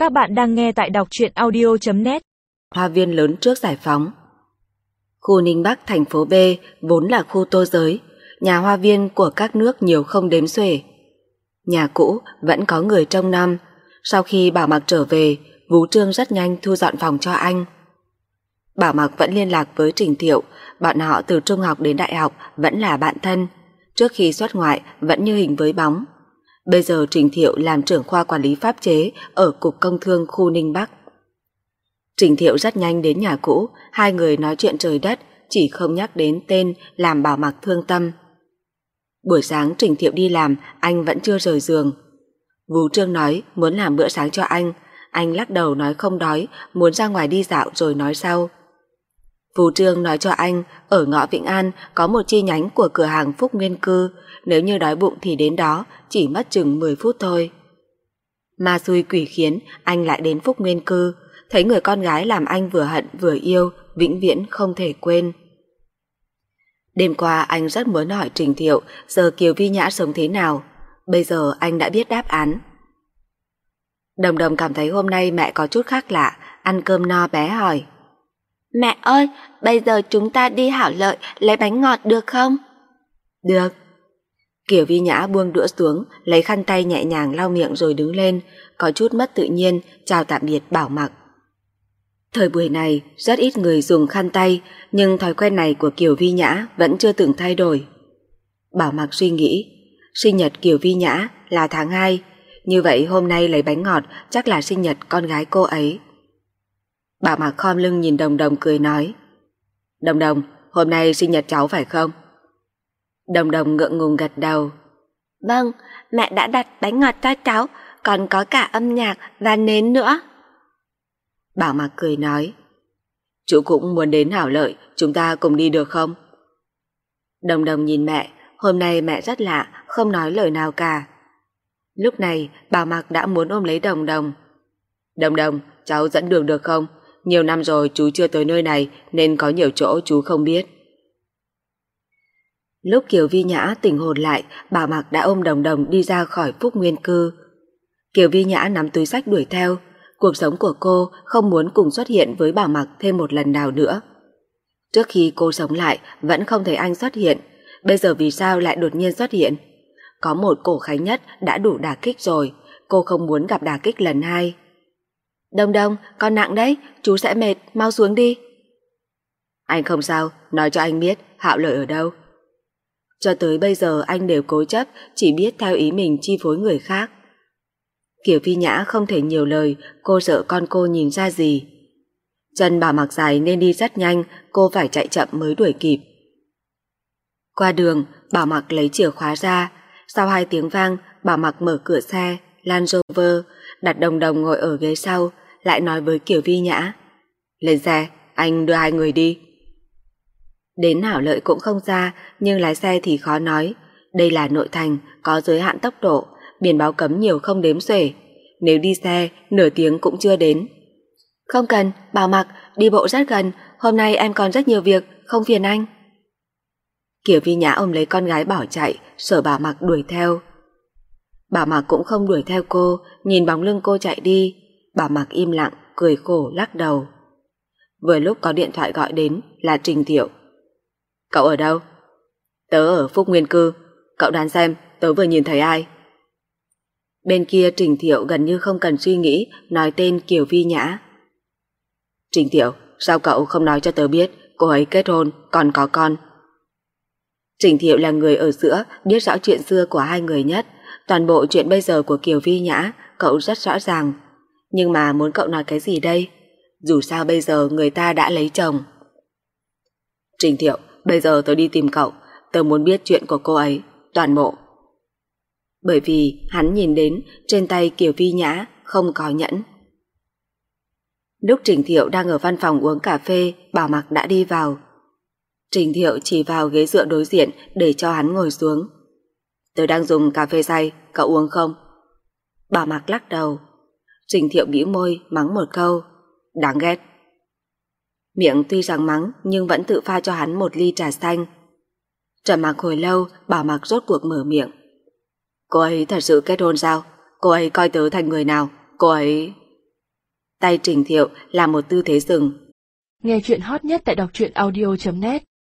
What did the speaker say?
Các bạn đang nghe tại đọc truyện audio.net. Hoa viên lớn trước giải phóng. Khu Ninh Bắc thành phố B vốn là khu tô giới, nhà hoa viên của các nước nhiều không đếm xuể. Nhà cũ vẫn có người trông nom. Sau khi Bảo Mặc trở về, Vú Trương rất nhanh thu dọn phòng cho anh. Bảo Mặc vẫn liên lạc với Trình Thiệu, bọn họ từ trung học đến đại học vẫn là bạn thân, trước khi xuất ngoại vẫn như hình với bóng. Bây giờ Trình Thiệu làm trưởng khoa quản lý pháp chế ở Cục Công Thương khu Ninh Bắc. Trình Thiệu rất nhanh đến nhà cũ, hai người nói chuyện trời đất, chỉ không nhắc đến tên làm Bảo Mặc thương tâm. Buổi sáng Trình Thiệu đi làm, anh vẫn chưa rời giường. Vú Trương nói muốn làm bữa sáng cho anh lắc đầu nói không đói, muốn ra ngoài đi dạo rồi nói sau. Vú Trương nói cho anh, ở ngõ Vĩnh An có một chi nhánh của cửa hàng Phúc Nguyên Cư, nếu như đói bụng thì đến đó, chỉ mất chừng 10 phút thôi. Ma xui quỷ khiến, anh lại đến Phúc Nguyên Cư, thấy người con gái làm anh vừa hận vừa yêu, vĩnh viễn không thể quên. Đêm qua anh rất muốn hỏi Trình Thiệu giờ Kiều Vi Nhã sống thế nào, bây giờ anh đã biết đáp án. Đồng Đồng cảm thấy hôm nay mẹ có chút khác lạ, ăn cơm no bé hỏi: Mẹ ơi, bây giờ chúng ta đi Hảo Lợi lấy bánh ngọt được không? Được. Kiều Vi Nhã buông đũa xuống, lấy khăn tay nhẹ nhàng lau miệng rồi đứng lên, có chút mất tự nhiên, chào tạm biệt Bảo Mặc. Thời buổi này rất ít người dùng khăn tay, nhưng thói quen này của Kiều Vi Nhã vẫn chưa từng thay đổi. Bảo Mặc suy nghĩ, sinh nhật Kiều Vi Nhã là tháng 2, như vậy hôm nay lấy bánh ngọt chắc là sinh nhật con gái cô ấy. Bảo Mặc khom lưng nhìn Đồng Đồng cười nói: Đồng Đồng, hôm nay sinh nhật cháu phải không? Đồng Đồng ngượng ngùng gật đầu. Vâng, mẹ đã đặt bánh ngọt cho cháu, còn có cả âm nhạc và nến nữa. Bảo Mặc cười nói: Chú cũng muốn đến Hảo Lợi, chúng ta cùng đi được không? Đồng Đồng nhìn mẹ, hôm nay mẹ rất lạ, không nói lời nào cả. Lúc này Bảo Mặc đã muốn ôm lấy Đồng Đồng. Đồng Đồng, cháu dẫn đường được không? Nhiều năm rồi chú chưa tới nơi này nên có nhiều chỗ chú không biết. Lúc Kiều Vi Nhã tỉnh hồn lại, Bảo Mặc đã ôm Đồng Đồng đi ra khỏi Phúc Nguyên Cư. Kiều Vi Nhã nắm túi xách đuổi theo. Cuộc sống của cô không muốn cùng xuất hiện với Bảo Mặc thêm một lần nào nữa. Trước khi cô sống lại vẫn không thấy anh xuất hiện, bây giờ vì sao lại đột nhiên xuất hiện? Có một cổ Khánh Nhất đã đủ đả kích rồi, cô không muốn gặp đả kích lần 2. Đồng Đồng, con nặng đấy, chú sẽ mệt, mau xuống đi. Anh không sao, nói cho anh biết Hạo Lợi ở đâu. Cho tới bây giờ anh đều cố chấp, chỉ biết theo ý mình chi phối người khác. Kiều Vi Nhã không thể nhiều lời, cô sợ con cô nhìn ra gì. Chân Bảo Mặc dài nên đi rất nhanh, cô phải chạy chậm mới đuổi kịp. Qua đường, Bảo Mặc lấy chìa khóa ra. Sau 2 tiếng vang, Bảo Mặc mở cửa xe Land Rover, đặt Đồng Đồng ngồi ở ghế sau, lại nói với Kiều Vi Nhã: Lên xe, anh đưa 2 người đi. Đến Hảo Lợi cũng không xa, nhưng lái xe thì khó nói. Đây là nội thành, có giới hạn tốc độ, biển báo cấm nhiều không đếm xuể. Nếu đi xe, nửa tiếng cũng chưa đến. Không cần, Bảo Mặc, đi bộ rất gần, hôm nay em còn rất nhiều việc, không phiền anh. Kiều Vi Nhã ôm lấy con gái bỏ chạy, sợ Bảo Mặc đuổi theo. Bảo Mặc cũng không đuổi theo cô, nhìn bóng lưng cô chạy đi. Bảo Mặc im lặng, cười khổ lắc đầu. Vừa lúc có điện thoại gọi đến là Trình Thiệu. Cậu ở đâu? Tớ ở Phúc Nguyên Cư, cậu đoán xem tớ vừa nhìn thấy ai? Bên kia Trình Thiệu gần như không cần suy nghĩ nói tên Kiều Vi Nhã. Trình Thiệu, sao cậu không nói cho tớ biết cô ấy kết hôn, còn có con? Trình Thiệu là người ở giữa, biết rõ chuyện xưa của hai người nhất. Toàn bộ chuyện bây giờ của Kiều Vi Nhã cậu rất rõ ràng. Nhưng mà muốn cậu nói cái gì đây? Dù sao bây giờ người ta đã lấy chồng. Trình Thiệu, bây giờ tớ đi tìm cậu, tớ muốn biết chuyện của cô ấy, toàn bộ. Bởi vì hắn nhìn đến trên tay Kiều Vi Nhã không có nhẫn. Lúc Trình Thiệu đang ở văn phòng uống cà phê, Bảo Mặc đã đi vào. Trình Thiệu chỉ vào ghế dựa đối diện để cho hắn ngồi xuống. Tớ đang dùng cà phê xay, cậu uống không? Bảo Mặc lắc đầu. Trình Thiệu bĩu môi mắng một câu: Đáng ghét. Miệng tuy rằng mắng nhưng vẫn tự pha cho hắn một ly trà xanh. Trầm mặc hồi lâu, Bảo Mặc rốt cuộc mở miệng: Cô ấy thật sự kết hôn sao? Cô ấy coi tớ thành người nào? Cô ấy... tay Trình Thiệu là một tư thế dừng. Nghe chuyện hot nhất tại đọc truyện audio.net